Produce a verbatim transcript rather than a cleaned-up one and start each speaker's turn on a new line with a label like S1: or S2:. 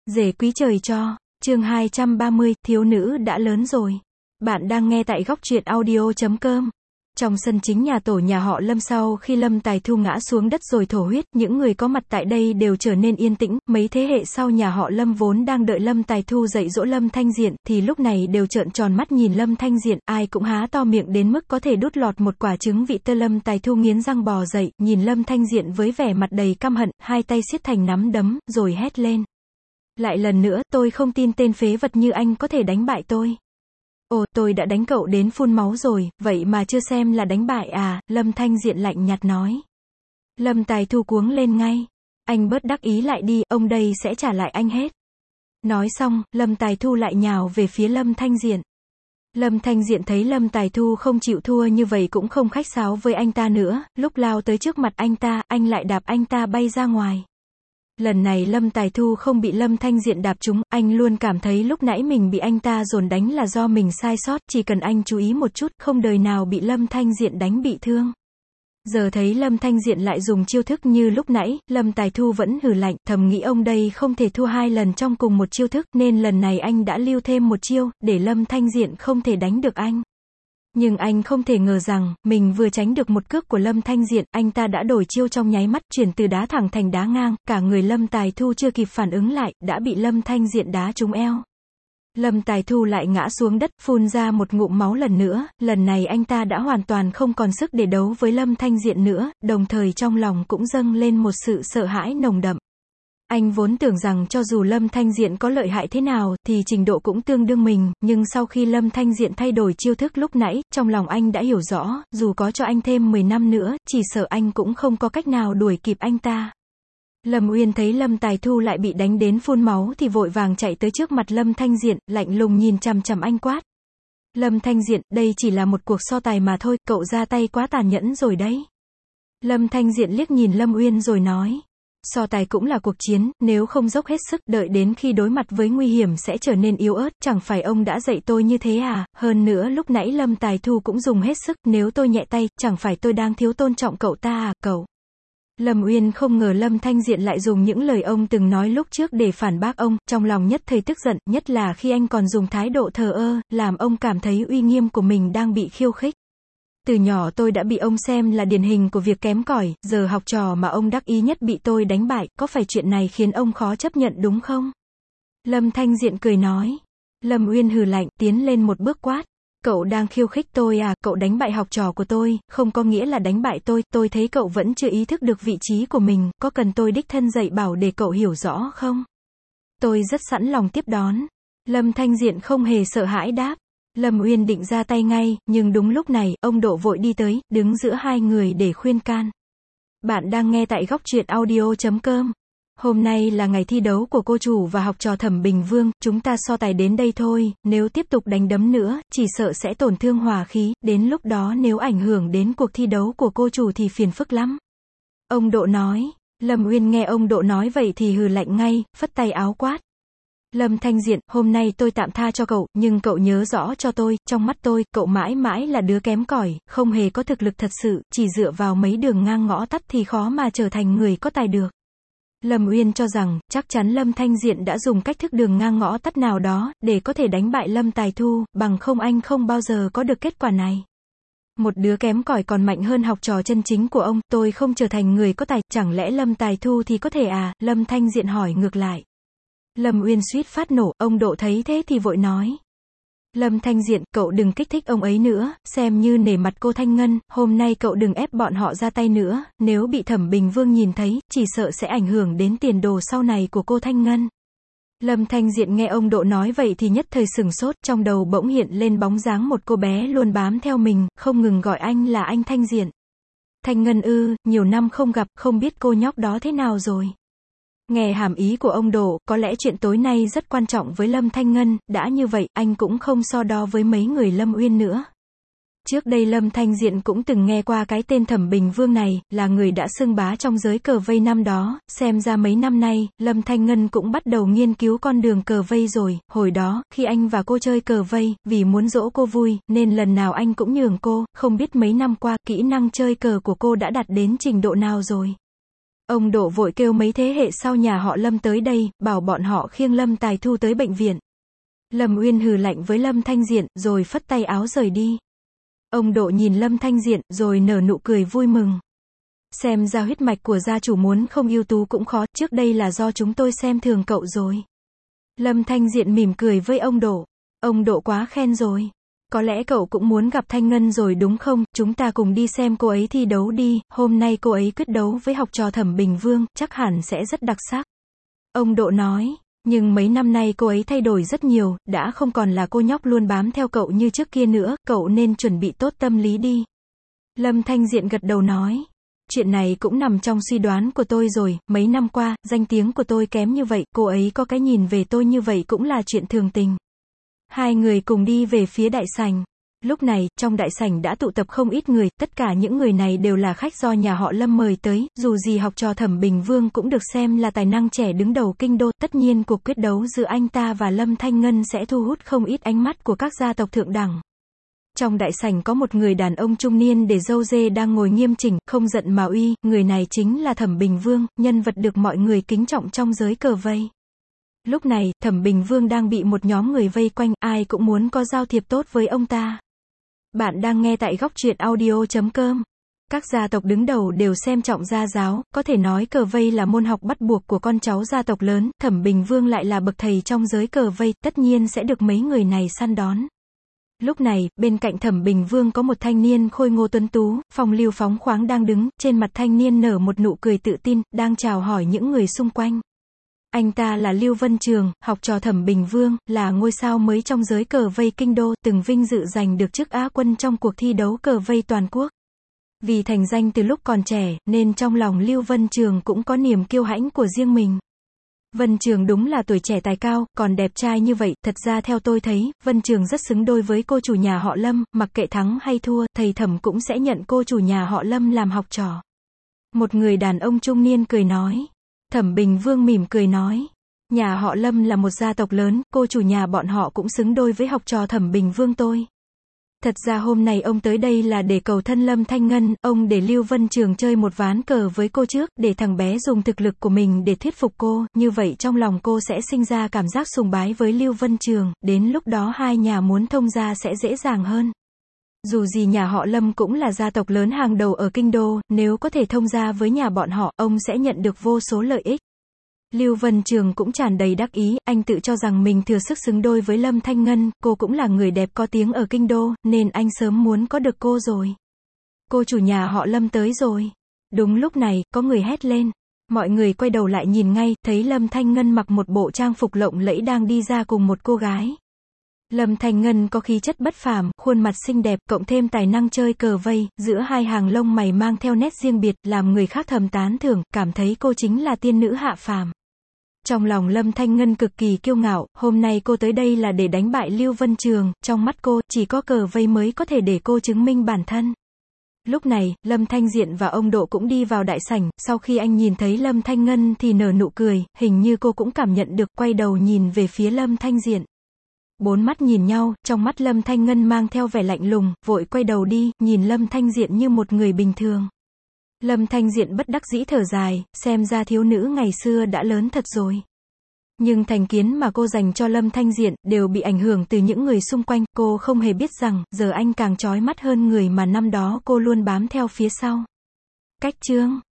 S1: Rể quý trời cho, chương hai trăm ba mươi, thiếu nữ đã lớn rồi. Bạn đang nghe tại góc truyện audio chấm com. Trong sân chính nhà tổ nhà họ Lâm, sau khi Lâm Tài Thu ngã xuống đất rồi thổ huyết, những người có mặt tại đây đều trở nên yên tĩnh. Mấy thế hệ sau nhà họ Lâm vốn đang đợi Lâm Tài Thu dạy dỗ Lâm Thanh Diện, thì lúc này đều trợn tròn mắt nhìn Lâm Thanh Diện, ai cũng há to miệng đến mức có thể đút lọt một quả trứng vị tơ. Lâm Tài Thu nghiến răng bò dậy, nhìn Lâm Thanh Diện với vẻ mặt đầy căm hận, hai tay siết thành nắm đấm, rồi hét lên. Lại lần nữa, tôi không tin tên phế vật như anh có thể đánh bại tôi. Ồ, tôi đã đánh cậu đến phun máu rồi, vậy mà chưa xem là đánh bại à, Lâm Thanh Diện lạnh nhạt nói. Lâm Tài Thu cuống lên ngay. Anh bớt đắc ý lại đi, ông đây sẽ trả lại anh hết. Nói xong, Lâm Tài Thu lại nhào về phía Lâm Thanh Diện. Lâm Thanh Diện thấy Lâm Tài Thu không chịu thua như vậy cũng không khách sáo với anh ta nữa, lúc lao tới trước mặt anh ta, anh lại đạp anh ta bay ra ngoài. Lần này Lâm Tài Thu không bị Lâm Thanh Diện đạp trúng, anh luôn cảm thấy lúc nãy mình bị anh ta dồn đánh là do mình sai sót, chỉ cần anh chú ý một chút, không đời nào bị Lâm Thanh Diện đánh bị thương. Giờ thấy Lâm Thanh Diện lại dùng chiêu thức như lúc nãy, Lâm Tài Thu vẫn hừ lạnh, thầm nghĩ ông đây không thể thua hai lần trong cùng một chiêu thức, nên lần này anh đã lưu thêm một chiêu, để Lâm Thanh Diện không thể đánh được anh. Nhưng anh không thể ngờ rằng, mình vừa tránh được một cước của Lâm Thanh Diện, anh ta đã đổi chiêu trong nháy mắt, chuyển từ đá thẳng thành đá ngang, cả người Lâm Tài Thu chưa kịp phản ứng lại, đã bị Lâm Thanh Diện đá trúng eo. Lâm Tài Thu lại ngã xuống đất, phun ra một ngụm máu lần nữa, lần này anh ta đã hoàn toàn không còn sức để đấu với Lâm Thanh Diện nữa, đồng thời trong lòng cũng dâng lên một sự sợ hãi nồng đậm. Anh vốn tưởng rằng cho dù Lâm Thanh Diện có lợi hại thế nào, thì trình độ cũng tương đương mình, nhưng sau khi Lâm Thanh Diện thay đổi chiêu thức lúc nãy, trong lòng anh đã hiểu rõ, dù có cho anh thêm mười năm nữa, chỉ sợ anh cũng không có cách nào đuổi kịp anh ta. Lâm Uyên thấy Lâm Tài Thu lại bị đánh đến phun máu thì vội vàng chạy tới trước mặt Lâm Thanh Diện, lạnh lùng nhìn chằm chằm anh quát. Lâm Thanh Diện, đây chỉ là một cuộc so tài mà thôi, cậu ra tay quá tàn nhẫn rồi đấy. Lâm Thanh Diện liếc nhìn Lâm Uyên rồi nói. So tài cũng là cuộc chiến, nếu không dốc hết sức, đợi đến khi đối mặt với nguy hiểm sẽ trở nên yếu ớt, chẳng phải ông đã dạy tôi như thế à, hơn nữa lúc nãy Lâm Tài Thu cũng dùng hết sức, nếu tôi nhẹ tay, chẳng phải tôi đang thiếu tôn trọng cậu ta à, cậu. Lâm Uyên không ngờ Lâm Thanh Diện lại dùng những lời ông từng nói lúc trước để phản bác ông, trong lòng nhất thời tức giận, nhất là khi anh còn dùng thái độ thờ ơ, làm ông cảm thấy uy nghiêm của mình đang bị khiêu khích. Từ nhỏ tôi đã bị ông xem là điển hình của việc kém cỏi, giờ học trò mà ông đắc ý nhất bị tôi đánh bại, có phải chuyện này khiến ông khó chấp nhận đúng không? Lâm Thanh Diện cười nói. Lâm Uyên hừ lạnh, tiến lên một bước quát. Cậu đang khiêu khích tôi à, cậu đánh bại học trò của tôi, không có nghĩa là đánh bại tôi, tôi thấy cậu vẫn chưa ý thức được vị trí của mình, có cần tôi đích thân dạy bảo để cậu hiểu rõ không? Tôi rất sẵn lòng tiếp đón. Lâm Thanh Diện không hề sợ hãi đáp. Lâm Uyên định ra tay ngay, nhưng đúng lúc này, ông Độ vội đi tới, đứng giữa hai người để khuyên can. Bạn đang nghe tại góc truyện audio chấm com. Hôm nay là ngày thi đấu của cô chủ và học trò Thẩm Bình Vương, chúng ta so tài đến đây thôi, nếu tiếp tục đánh đấm nữa, chỉ sợ sẽ tổn thương hòa khí, đến lúc đó nếu ảnh hưởng đến cuộc thi đấu của cô chủ thì phiền phức lắm. Ông Độ nói. Lâm Uyên nghe ông Độ nói vậy thì hừ lạnh ngay, phất tay áo quát. Lâm Thanh Diện, hôm nay tôi tạm tha cho cậu, nhưng cậu nhớ rõ cho tôi, trong mắt tôi, cậu mãi mãi là đứa kém cỏi, không hề có thực lực thật sự, chỉ dựa vào mấy đường ngang ngõ tắt thì khó mà trở thành người có tài được. Lâm Uyên cho rằng, chắc chắn Lâm Thanh Diện đã dùng cách thức đường ngang ngõ tắt nào đó, để có thể đánh bại Lâm Tài Thu, bằng không anh không bao giờ có được kết quả này. Một đứa kém cỏi còn mạnh hơn học trò chân chính của ông, tôi không trở thành người có tài, chẳng lẽ Lâm Tài Thu thì có thể à, Lâm Thanh Diện hỏi ngược lại. Lâm Uyên suýt phát nổ, ông Độ thấy thế thì vội nói. Lâm Thanh Diện, cậu đừng kích thích ông ấy nữa, xem như nể mặt cô Thanh Ngân, hôm nay cậu đừng ép bọn họ ra tay nữa, nếu bị Thẩm Bình Vương nhìn thấy, chỉ sợ sẽ ảnh hưởng đến tiền đồ sau này của cô Thanh Ngân. Lâm Thanh Diện nghe ông Độ nói vậy thì nhất thời sửng sốt, trong đầu bỗng hiện lên bóng dáng một cô bé luôn bám theo mình, không ngừng gọi anh là anh Thanh Diện. Thanh Ngân ư, nhiều năm không gặp, không biết cô nhóc đó thế nào rồi. Nghe hàm ý của ông Độ, có lẽ chuyện tối nay rất quan trọng với Lâm Thanh Ngân, đã như vậy, anh cũng không so đo với mấy người Lâm Uyên nữa. Trước đây Lâm Thanh Diện cũng từng nghe qua cái tên Thẩm Bình Vương này, là người đã xưng bá trong giới cờ vây năm đó, xem ra mấy năm nay, Lâm Thanh Ngân cũng bắt đầu nghiên cứu con đường cờ vây rồi, hồi đó, khi anh và cô chơi cờ vây, vì muốn dỗ cô vui, nên lần nào anh cũng nhường cô, không biết mấy năm qua, kỹ năng chơi cờ của cô đã đạt đến trình độ nào rồi. Ông Độ vội kêu mấy thế hệ sau nhà họ Lâm tới đây, bảo bọn họ khiêng Lâm Tài Thu tới bệnh viện. Lâm Uyên hừ lạnh với Lâm Thanh Diện, rồi phất tay áo rời đi. Ông Độ nhìn Lâm Thanh Diện, rồi nở nụ cười vui mừng. Xem ra huyết mạch của gia chủ muốn không ưu tú cũng khó, trước đây là do chúng tôi xem thường cậu rồi. Lâm Thanh Diện mỉm cười với ông Độ. Ông Độ quá khen rồi. Có lẽ cậu cũng muốn gặp Thanh Ngân rồi đúng không, chúng ta cùng đi xem cô ấy thi đấu đi, hôm nay cô ấy quyết đấu với học trò Thẩm Bình Vương, chắc hẳn sẽ rất đặc sắc. Ông Độ nói, nhưng mấy năm nay cô ấy thay đổi rất nhiều, đã không còn là cô nhóc luôn bám theo cậu như trước kia nữa, cậu nên chuẩn bị tốt tâm lý đi. Lâm Thanh Diện gật đầu nói, chuyện này cũng nằm trong suy đoán của tôi rồi, mấy năm qua, danh tiếng của tôi kém như vậy, cô ấy có cái nhìn về tôi như vậy cũng là chuyện thường tình. Hai người cùng đi về phía đại sảnh. Lúc này, trong đại sảnh đã tụ tập không ít người, tất cả những người này đều là khách do nhà họ Lâm mời tới, dù gì học trò Thẩm Bình Vương cũng được xem là tài năng trẻ đứng đầu kinh đô, tất nhiên cuộc quyết đấu giữa anh ta và Lâm Thanh Ngân sẽ thu hút không ít ánh mắt của các gia tộc thượng đẳng. Trong đại sảnh có một người đàn ông trung niên để râu dê đang ngồi nghiêm chỉnh, không giận mà uy, người này chính là Thẩm Bình Vương, nhân vật được mọi người kính trọng trong giới cờ vây. Lúc này, Thẩm Bình Vương đang bị một nhóm người vây quanh, ai cũng muốn có giao thiệp tốt với ông ta. Bạn đang nghe tại góc truyện audio chấm com. Các gia tộc đứng đầu đều xem trọng gia giáo, có thể nói cờ vây là môn học bắt buộc của con cháu gia tộc lớn, Thẩm Bình Vương lại là bậc thầy trong giới cờ vây, tất nhiên sẽ được mấy người này săn đón. Lúc này, bên cạnh Thẩm Bình Vương có một thanh niên khôi ngô tuấn tú, phong lưu phóng khoáng đang đứng, trên mặt thanh niên nở một nụ cười tự tin, đang chào hỏi những người xung quanh. Anh ta là Lưu Vân Trường, học trò Thẩm Bình Vương, là ngôi sao mới trong giới cờ vây kinh đô, từng vinh dự giành được chức Á quân trong cuộc thi đấu cờ vây toàn quốc. Vì thành danh từ lúc còn trẻ, nên trong lòng Lưu Vân Trường cũng có niềm kiêu hãnh của riêng mình. Vân Trường đúng là tuổi trẻ tài cao, còn đẹp trai như vậy, thật ra theo tôi thấy, Vân Trường rất xứng đôi với cô chủ nhà họ Lâm, mặc kệ thắng hay thua, thầy Thẩm cũng sẽ nhận cô chủ nhà họ Lâm làm học trò. Một người đàn ông trung niên cười nói. Thẩm Bình Vương mỉm cười nói, nhà họ Lâm là một gia tộc lớn, cô chủ nhà bọn họ cũng xứng đôi với học trò Thẩm Bình Vương tôi. Thật ra hôm nay ông tới đây là để cầu thân Lâm Thanh Ngân, ông để Lưu Vân Trường chơi một ván cờ với cô trước, để thằng bé dùng thực lực của mình để thuyết phục cô, như vậy trong lòng cô sẽ sinh ra cảm giác sùng bái với Lưu Vân Trường, đến lúc đó hai nhà muốn thông gia sẽ dễ dàng hơn. Dù gì nhà họ Lâm cũng là gia tộc lớn hàng đầu ở kinh đô, nếu có thể thông gia với nhà bọn họ, ông sẽ nhận được vô số lợi ích. Lưu Vân Trường cũng tràn đầy đắc ý, anh tự cho rằng mình thừa sức xứng đôi với Lâm Thanh Ngân, cô cũng là người đẹp có tiếng ở kinh đô, nên anh sớm muốn có được cô rồi. Cô chủ nhà họ Lâm tới rồi. Đúng lúc này, có người hét lên. Mọi người quay đầu lại nhìn ngay, thấy Lâm Thanh Ngân mặc một bộ trang phục lộng lẫy đang đi ra cùng một cô gái. Lâm Thanh Ngân có khí chất bất phàm, khuôn mặt xinh đẹp, cộng thêm tài năng chơi cờ vây, giữa hai hàng lông mày mang theo nét riêng biệt, làm người khác thầm tán thưởng, cảm thấy cô chính là tiên nữ hạ phàm. Trong lòng Lâm Thanh Ngân cực kỳ kiêu ngạo, hôm nay cô tới đây là để đánh bại Lưu Vân Trường, trong mắt cô, chỉ có cờ vây mới có thể để cô chứng minh bản thân. Lúc này, Lâm Thanh Diện và ông Độ cũng đi vào đại sảnh, sau khi anh nhìn thấy Lâm Thanh Ngân thì nở nụ cười, hình như cô cũng cảm nhận được, quay đầu nhìn về phía Lâm Thanh Diện. Bốn mắt nhìn nhau, trong mắt Lâm Thanh Ngân mang theo vẻ lạnh lùng, vội quay đầu đi, nhìn Lâm Thanh Diện như một người bình thường. Lâm Thanh Diện bất đắc dĩ thở dài, xem ra thiếu nữ ngày xưa đã lớn thật rồi. Nhưng thành kiến mà cô dành cho Lâm Thanh Diện, đều bị ảnh hưởng từ những người xung quanh, cô không hề biết rằng, giờ anh càng chói mắt hơn người mà năm đó cô luôn bám theo phía sau. Cách chương